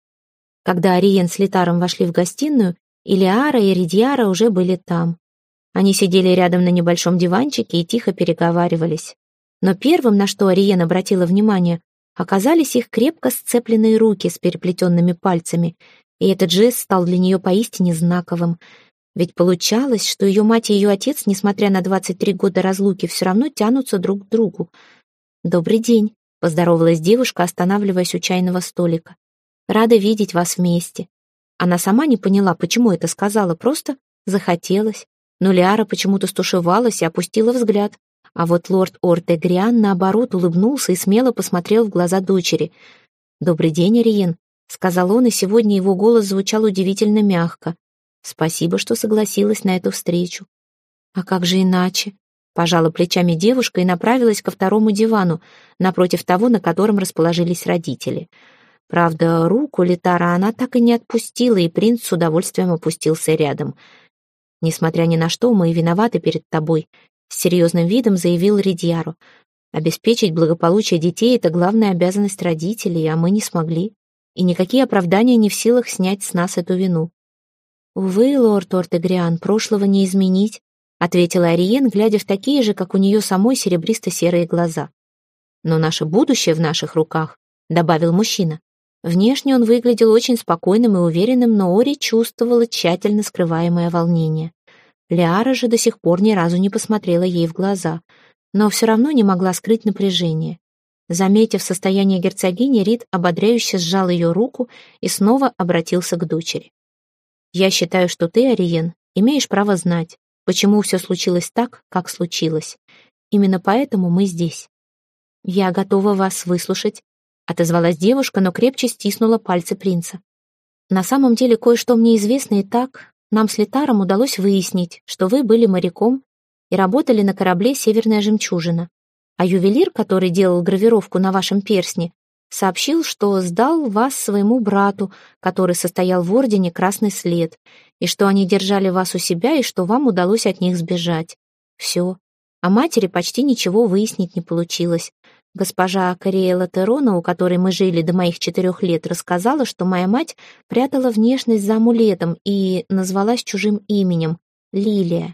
Когда Ариен с Литаром вошли в гостиную, Илиара и Ридьяра уже были там. Они сидели рядом на небольшом диванчике и тихо переговаривались. Но первым, на что Ариен обратила внимание, оказались их крепко сцепленные руки с переплетенными пальцами, и этот жест стал для нее поистине знаковым. Ведь получалось, что ее мать и ее отец, несмотря на двадцать три года разлуки, все равно тянутся друг к другу. «Добрый день», — поздоровалась девушка, останавливаясь у чайного столика. «Рада видеть вас вместе». Она сама не поняла, почему это сказала, просто захотелось. Но Лиара почему-то стушевалась и опустила взгляд, а вот лорд Ор-де-Гриан, наоборот, улыбнулся и смело посмотрел в глаза дочери. «Добрый день, Ариен», — сказал он, и сегодня его голос звучал удивительно мягко. «Спасибо, что согласилась на эту встречу». «А как же иначе?» — пожала плечами девушка и направилась ко второму дивану, напротив того, на котором расположились родители. Правда, руку Литара она так и не отпустила, и принц с удовольствием опустился рядом. «Несмотря ни на что, мы и виноваты перед тобой», — с серьезным видом заявил Ридьяру. «Обеспечить благополучие детей — это главная обязанность родителей, а мы не смогли. И никакие оправдания не в силах снять с нас эту вину». «Увы, лорд Ортегриан, прошлого не изменить», — ответила Ариен, глядя в такие же, как у нее самой, серебристо-серые глаза. «Но наше будущее в наших руках», — добавил мужчина. Внешне он выглядел очень спокойным и уверенным, но Ори чувствовала тщательно скрываемое волнение. Лиара же до сих пор ни разу не посмотрела ей в глаза, но все равно не могла скрыть напряжение. Заметив состояние герцогини, Рид ободряюще сжал ее руку и снова обратился к дочери. «Я считаю, что ты, Ариен, имеешь право знать, почему все случилось так, как случилось. Именно поэтому мы здесь». «Я готова вас выслушать», — отозвалась девушка, но крепче стиснула пальцы принца. «На самом деле кое-что мне известно и так. Нам с Литаром удалось выяснить, что вы были моряком и работали на корабле «Северная жемчужина». А ювелир, который делал гравировку на вашем перстне, сообщил, что сдал вас своему брату, который состоял в ордене «Красный след», и что они держали вас у себя, и что вам удалось от них сбежать. Все. О матери почти ничего выяснить не получилось. Госпожа Кориэла Терона, у которой мы жили до моих четырех лет, рассказала, что моя мать прятала внешность за амулетом и назвалась чужим именем — Лилия.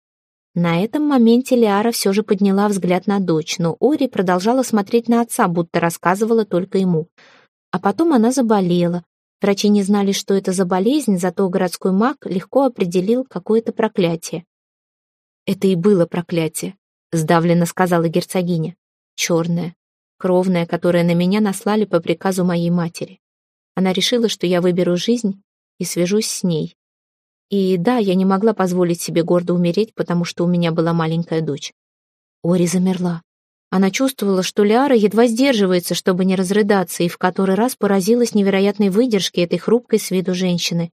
На этом моменте Лиара все же подняла взгляд на дочь, но Ори продолжала смотреть на отца, будто рассказывала только ему. А потом она заболела. Врачи не знали, что это за болезнь, зато городской маг легко определил какое-то проклятие. «Это и было проклятие», — сдавленно сказала герцогиня. «Черное, кровное, которое на меня наслали по приказу моей матери. Она решила, что я выберу жизнь и свяжусь с ней. И да, я не могла позволить себе гордо умереть, потому что у меня была маленькая дочь». Ори замерла. Она чувствовала, что Лиара едва сдерживается, чтобы не разрыдаться, и в который раз поразилась невероятной выдержке этой хрупкой с виду женщины.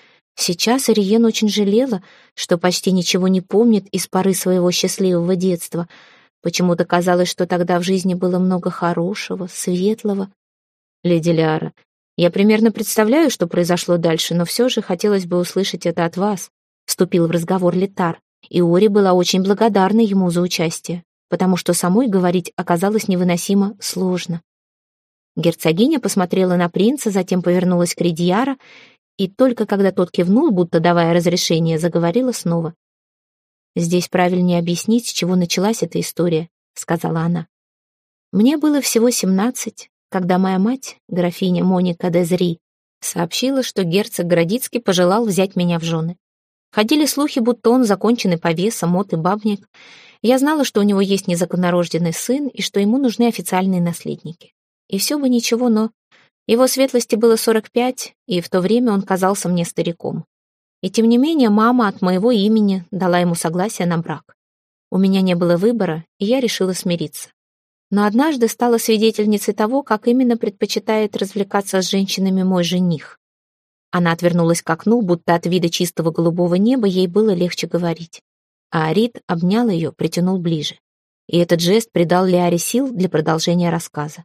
Сейчас Ариен очень жалела, что почти ничего не помнит из поры своего счастливого детства. Почему-то казалось, что тогда в жизни было много хорошего, светлого. «Леди Лиара, я примерно представляю, что произошло дальше, но все же хотелось бы услышать это от вас», — вступил в разговор Литар, и Ори была очень благодарна ему за участие, потому что самой говорить оказалось невыносимо сложно. Герцогиня посмотрела на принца, затем повернулась к Ридьяра, и только когда тот кивнул, будто давая разрешение, заговорила снова. «Здесь правильнее объяснить, с чего началась эта история», — сказала она. «Мне было всего семнадцать, когда моя мать, графиня Моника де Зри, сообщила, что герцог Градицкий пожелал взять меня в жены. Ходили слухи, будто он законченный повеса, мот и бабник. Я знала, что у него есть незаконнорожденный сын и что ему нужны официальные наследники. И все бы ничего, но его светлости было сорок пять, и в то время он казался мне стариком. И тем не менее мама от моего имени дала ему согласие на брак. У меня не было выбора, и я решила смириться. Но однажды стала свидетельницей того, как именно предпочитает развлекаться с женщинами мой жених. Она отвернулась к окну, будто от вида чистого голубого неба ей было легче говорить. А Арит обнял ее, притянул ближе. И этот жест придал Лиаре сил для продолжения рассказа.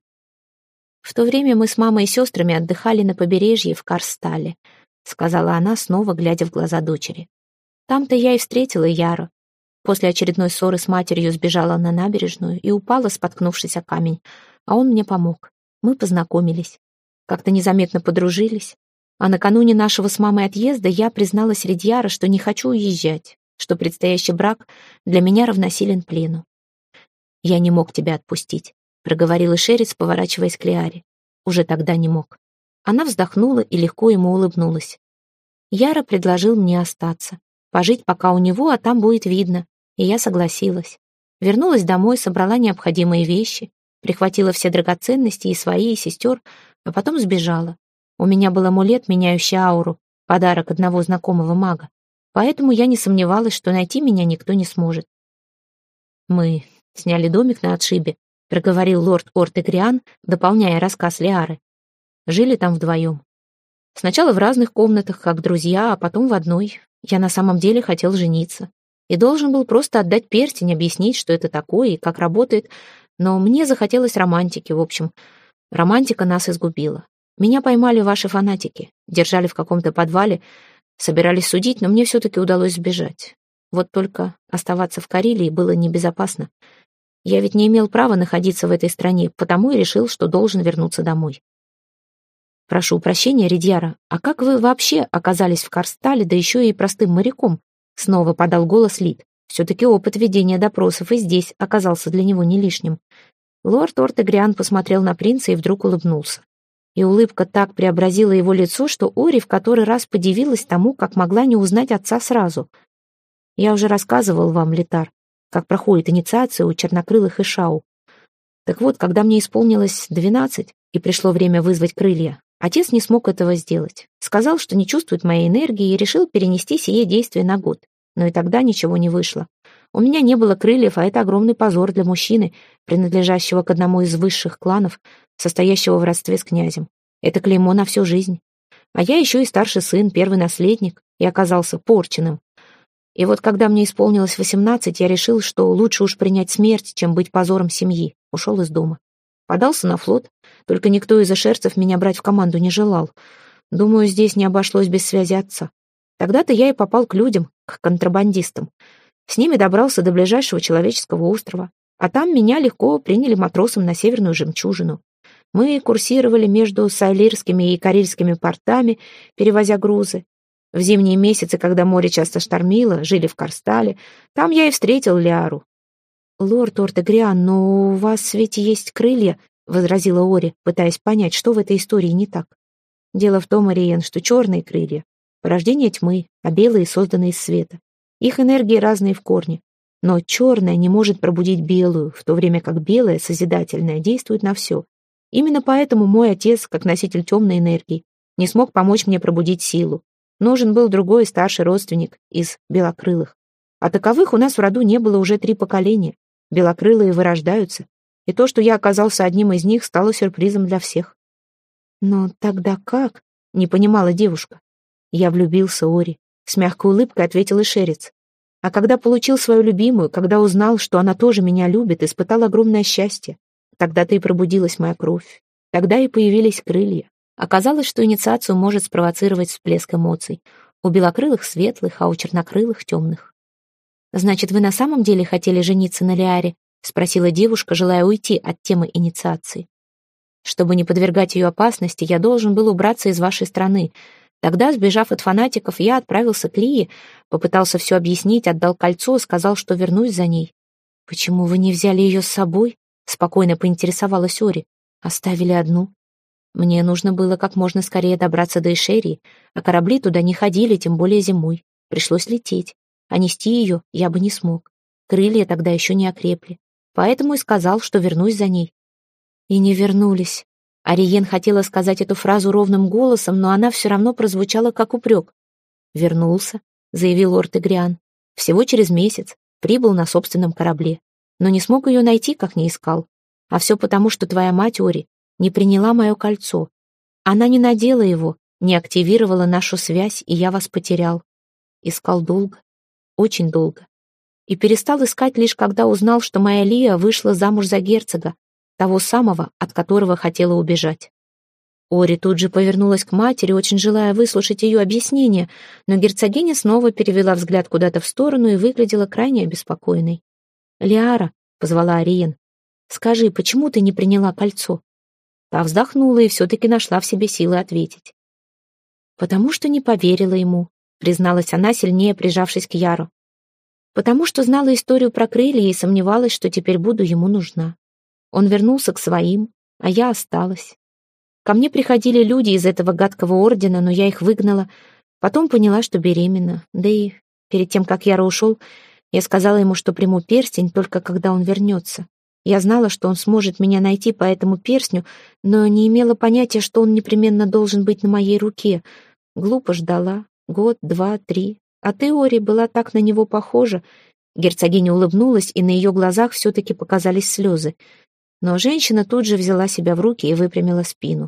«В то время мы с мамой и сестрами отдыхали на побережье в Карстале», — сказала она, снова глядя в глаза дочери. «Там-то я и встретила Яру. После очередной ссоры с матерью сбежала на набережную и упала, споткнувшись о камень, а он мне помог. Мы познакомились. Как-то незаметно подружились. А накануне нашего с мамой отъезда я призналась Ридьяра, что не хочу уезжать, что предстоящий брак для меня равносилен плену. «Я не мог тебя отпустить», — проговорил Шерец, поворачиваясь к Лиаре. Уже тогда не мог. Она вздохнула и легко ему улыбнулась. Яра предложил мне остаться, пожить пока у него, а там будет видно, и я согласилась. Вернулась домой, собрала необходимые вещи, прихватила все драгоценности и свои, и сестер, а потом сбежала. У меня был амулет, меняющий ауру, подарок одного знакомого мага, поэтому я не сомневалась, что найти меня никто не сможет. «Мы сняли домик на отшибе», — проговорил лорд Ортегриан, дополняя рассказ Лиары. «Жили там вдвоем. Сначала в разных комнатах, как друзья, а потом в одной. Я на самом деле хотел жениться. И должен был просто отдать перстень, объяснить, что это такое и как работает. Но мне захотелось романтики, в общем. Романтика нас изгубила. Меня поймали ваши фанатики, держали в каком-то подвале, собирались судить, но мне все-таки удалось сбежать. Вот только оставаться в Карелии было небезопасно. Я ведь не имел права находиться в этой стране, потому и решил, что должен вернуться домой. Прошу прощения, Ридьяра, а как вы вообще оказались в Карстале, да еще и простым моряком?» Снова подал голос Лид. Все-таки опыт ведения допросов и здесь оказался для него не лишним. Лорд Ортегриан посмотрел на принца и вдруг улыбнулся. И улыбка так преобразила его лицо, что Ори в который раз подивилась тому, как могла не узнать отца сразу. «Я уже рассказывал вам, Литар, как проходит инициация у чернокрылых Ишау. Так вот, когда мне исполнилось двенадцать и пришло время вызвать крылья, Отец не смог этого сделать. Сказал, что не чувствует моей энергии и решил перенести сие действие на год. Но и тогда ничего не вышло. У меня не было крыльев, а это огромный позор для мужчины, принадлежащего к одному из высших кланов, состоящего в родстве с князем. Это клеймо на всю жизнь. А я еще и старший сын, первый наследник, и оказался порченным. И вот когда мне исполнилось восемнадцать, я решил, что лучше уж принять смерть, чем быть позором семьи. Ушел из дома. Подался на флот, только никто из эшерцев меня брать в команду не желал. Думаю, здесь не обошлось без связи отца. Тогда-то я и попал к людям, к контрабандистам. С ними добрался до ближайшего человеческого острова, а там меня легко приняли матросом на Северную Жемчужину. Мы курсировали между Сайлирскими и Карельскими портами, перевозя грузы. В зимние месяцы, когда море часто штормило, жили в Карстале. Там я и встретил Лиару. «Лорд Ортегриан, но у вас ведь есть крылья», — возразила Ори, пытаясь понять, что в этой истории не так. «Дело в том, Ариен, что черные крылья — порождение тьмы, а белые созданы из света. Их энергии разные в корне. Но черная не может пробудить белую, в то время как белая, созидательная, действует на все. Именно поэтому мой отец, как носитель темной энергии, не смог помочь мне пробудить силу. Нужен был другой старший родственник из белокрылых. А таковых у нас в роду не было уже три поколения. Белокрылые вырождаются. И то, что я оказался одним из них, стало сюрпризом для всех. «Но тогда как?» — не понимала девушка. «Я влюбился, Ори», — с мягкой улыбкой ответил Ишерец. «А когда получил свою любимую, когда узнал, что она тоже меня любит, испытал огромное счастье. Тогда-то и пробудилась моя кровь. Тогда и появились крылья. Оказалось, что инициацию может спровоцировать всплеск эмоций. У белокрылых светлых, а у чернокрылых темных. «Значит, вы на самом деле хотели жениться на Лиаре?» — спросила девушка, желая уйти от темы инициации. «Чтобы не подвергать ее опасности, я должен был убраться из вашей страны. Тогда, сбежав от фанатиков, я отправился к Лии, попытался все объяснить, отдал кольцо, сказал, что вернусь за ней». «Почему вы не взяли ее с собой?» — спокойно поинтересовалась Ори. «Оставили одну. Мне нужно было как можно скорее добраться до Ишерии, а корабли туда не ходили, тем более зимой. Пришлось лететь. А нести ее я бы не смог. Крылья тогда еще не окрепли. Поэтому и сказал, что вернусь за ней». И не вернулись. Ариен хотела сказать эту фразу ровным голосом, но она все равно прозвучала как упрек. «Вернулся», — заявил Ортегриан. «Всего через месяц. Прибыл на собственном корабле. Но не смог ее найти, как не искал. А все потому, что твоя мать, Ори, не приняла мое кольцо. Она не надела его, не активировала нашу связь, и я вас потерял. Искал долго, очень долго. И перестал искать лишь когда узнал, что моя Лия вышла замуж за герцога, того самого, от которого хотела убежать». Ори тут же повернулась к матери, очень желая выслушать ее объяснение, но герцогиня снова перевела взгляд куда-то в сторону и выглядела крайне обеспокоенной. «Лиара», — позвала Ариен, — «скажи, почему ты не приняла кольцо?» Та вздохнула и все-таки нашла в себе силы ответить. «Потому что не поверила ему», — призналась она, сильнее прижавшись к Яру. «Потому что знала историю про крылья и сомневалась, что теперь буду ему нужна. Он вернулся к своим, а я осталась. Ко мне приходили люди из этого гадкого ордена, но я их выгнала. Потом поняла, что беременна. Да и перед тем, как Яра ушел, я сказала ему, что приму перстень только когда он вернется. Я знала, что он сможет меня найти по этому перстню, но не имела понятия, что он непременно должен быть на моей руке. Глупо ждала. Год, два, три. А ты, Ори, была так на него похожа». Герцогиня улыбнулась, и на ее глазах все-таки показались слезы. Но женщина тут же взяла себя в руки и выпрямила спину.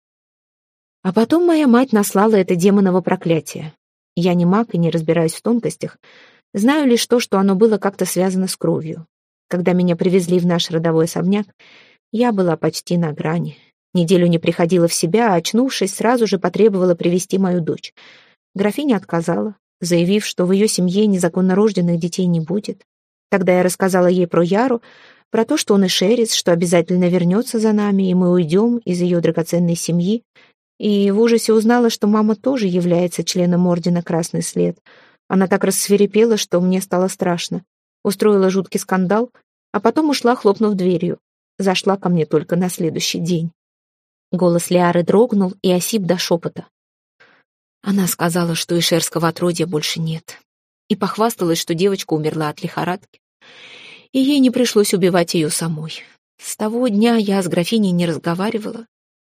А потом моя мать наслала это демоново проклятие. Я не маг и не разбираюсь в тонкостях. Знаю лишь то, что оно было как-то связано с кровью. Когда меня привезли в наш родовой особняк, я была почти на грани. Неделю не приходила в себя, а, очнувшись, сразу же потребовала привести мою дочь. Графиня отказала, заявив, что в ее семье незаконно рожденных детей не будет. Тогда я рассказала ей про Яру, про то, что он ишерец, что обязательно вернется за нами, и мы уйдем из ее драгоценной семьи. И в ужасе узнала, что мама тоже является членом ордена «Красный след». Она так рассвирепела, что мне стало страшно. Устроила жуткий скандал, а потом ушла, хлопнув дверью. Зашла ко мне только на следующий день. Голос Лиары дрогнул и осип до шепота. Она сказала, что ишерского отродья больше нет. И похвасталась, что девочка умерла от лихорадки. И ей не пришлось убивать ее самой. С того дня я с графиней не разговаривала.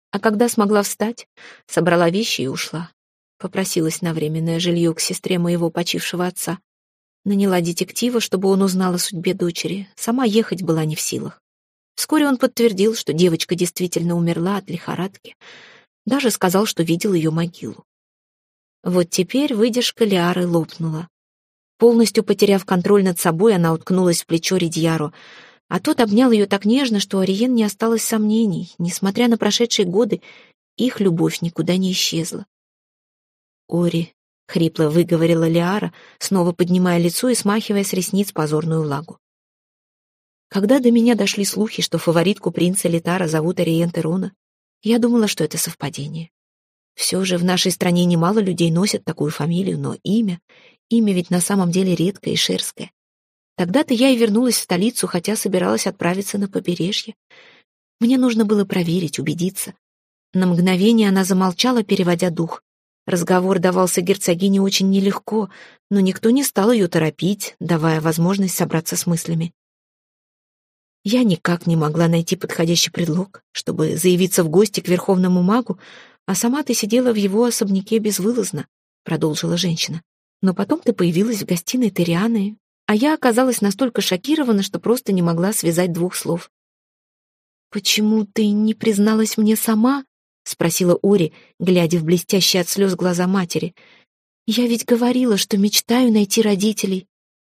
А когда смогла встать, собрала вещи и ушла. Попросилась на временное жилье к сестре моего почившего отца. Наняла детектива, чтобы он узнал о судьбе дочери. Сама ехать была не в силах. Вскоре он подтвердил, что девочка действительно умерла от лихорадки. Даже сказал, что видел ее могилу. Вот теперь выдержка Лиары лопнула. Полностью потеряв контроль над собой, она уткнулась в плечо Ридьяру, а тот обнял ее так нежно, что у Ариен не осталось сомнений. Несмотря на прошедшие годы, их любовь никуда не исчезла. «Ори», — хрипло выговорила Лиара, снова поднимая лицо и смахивая с ресниц позорную влагу. Когда до меня дошли слухи, что фаворитку принца Литара зовут Ариен Терона, я думала, что это совпадение. Все же в нашей стране немало людей носят такую фамилию, но имя, имя ведь на самом деле редкое и шерсткое. Тогда-то я и вернулась в столицу, хотя собиралась отправиться на побережье. Мне нужно было проверить, убедиться. На мгновение она замолчала, переводя дух. Разговор давался герцогине очень нелегко, но никто не стал ее торопить, давая возможность собраться с мыслями. Я никак не могла найти подходящий предлог, чтобы заявиться в гости к верховному магу, а сама ты сидела в его особняке безвылазно, продолжила женщина. Но потом ты появилась в гостиной Терианы, а я оказалась настолько шокирована, что просто не могла связать двух слов. «Почему ты не призналась мне сама?» — спросила Ори, глядя в блестящие от слез глаза матери. «Я ведь говорила, что мечтаю найти родителей».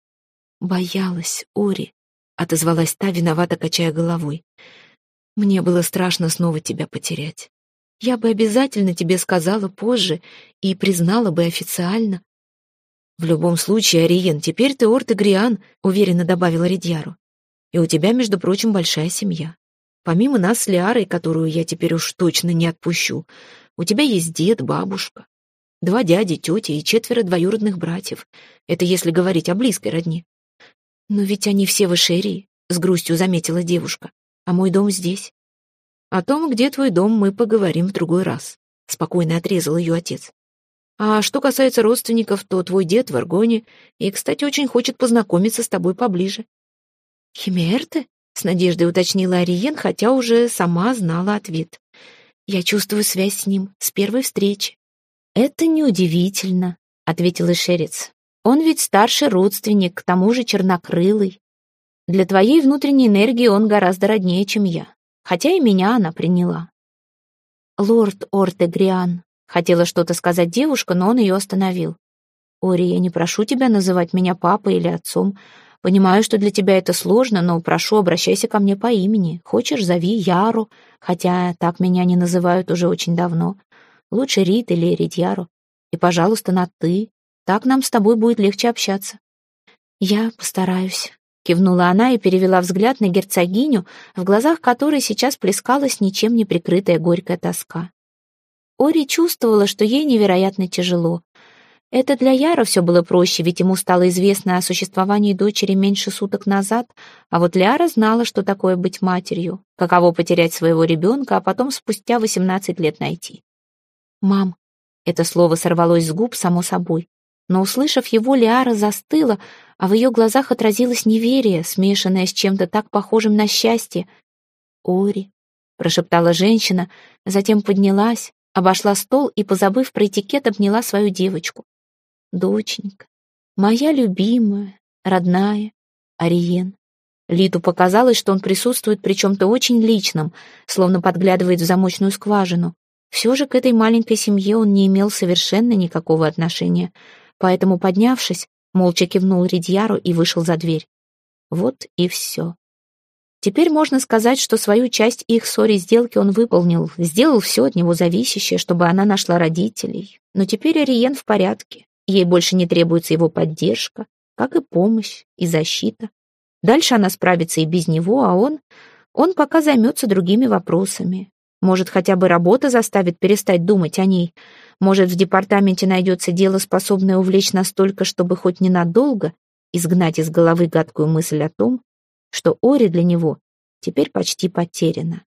«Боялась, Ори», — отозвалась та, виновато качая головой. «Мне было страшно снова тебя потерять. Я бы обязательно тебе сказала позже и признала бы официально». «В любом случае, Ариен, теперь ты Орт-Эгриан», — уверенно добавила Ридьяру. «И у тебя, между прочим, большая семья. Помимо нас с Лиарой, которую я теперь уж точно не отпущу, у тебя есть дед, бабушка, два дяди, тетя и четверо двоюродных братьев. Это если говорить о близкой родне». «Но ведь они все в Эшерии», — с грустью заметила девушка. «А мой дом здесь». «О том, где твой дом, мы поговорим в другой раз», — спокойно отрезал ее отец. «А что касается родственников, то твой дед в Аргоне и, кстати, очень хочет познакомиться с тобой поближе». «Химерте?» — с надеждой уточнила Ариен, хотя уже сама знала ответ. «Я чувствую связь с ним с первой встречи». «Это неудивительно», — ответил Эшерец. «Он ведь старший родственник, к тому же чернокрылый. Для твоей внутренней энергии он гораздо роднее, чем я, хотя и меня она приняла». «Лорд Орт-Эгриан», — хотела что-то сказать девушка, но он ее остановил. «Ори, я не прошу тебя называть меня папой или отцом. Понимаю, что для тебя это сложно, но прошу, обращайся ко мне по имени. Хочешь, зови Яру, хотя так меня не называют уже очень давно. Лучше Рит или Ридьяру. И, пожалуйста, на «ты». Так нам с тобой будет легче общаться». «Я постараюсь», — кивнула она и перевела взгляд на герцогиню, в глазах которой сейчас плескалась ничем не прикрытая горькая тоска. Ори чувствовала, что ей невероятно тяжело. Это для Яра все было проще, ведь ему стало известно о существовании дочери меньше суток назад, а вот Ляра знала, что такое быть матерью, каково потерять своего ребенка, а потом спустя восемнадцать лет найти. «Мам», — это слово сорвалось с губ само собой, но, услышав его, Лиара застыла, а в ее глазах отразилось неверие, смешанное с чем-то так похожим на счастье. «Ори», — прошептала женщина, затем поднялась, обошла стол и, позабыв про этикет, обняла свою девочку. «Доченька, моя любимая, родная, Ариен». Литу показалось, что он присутствует при чем-то очень личном, словно подглядывает в замочную скважину. Все же к этой маленькой семье он не имел совершенно никакого отношения, поэтому, поднявшись, молча кивнул Ридьяру и вышел за дверь. Вот и все. Теперь можно сказать, что свою часть их ссоре сделки он выполнил, сделал все от него зависящее, чтобы она нашла родителей. Но теперь Ариен в порядке. Ей больше не требуется его поддержка, как и помощь, и защита. Дальше она справится и без него, а он... Он пока займется другими вопросами. Может, хотя бы работа заставит перестать думать о ней. Может, в департаменте найдется дело, способное увлечь настолько, чтобы хоть ненадолго изгнать из головы гадкую мысль о том, что Ори для него теперь почти потеряна.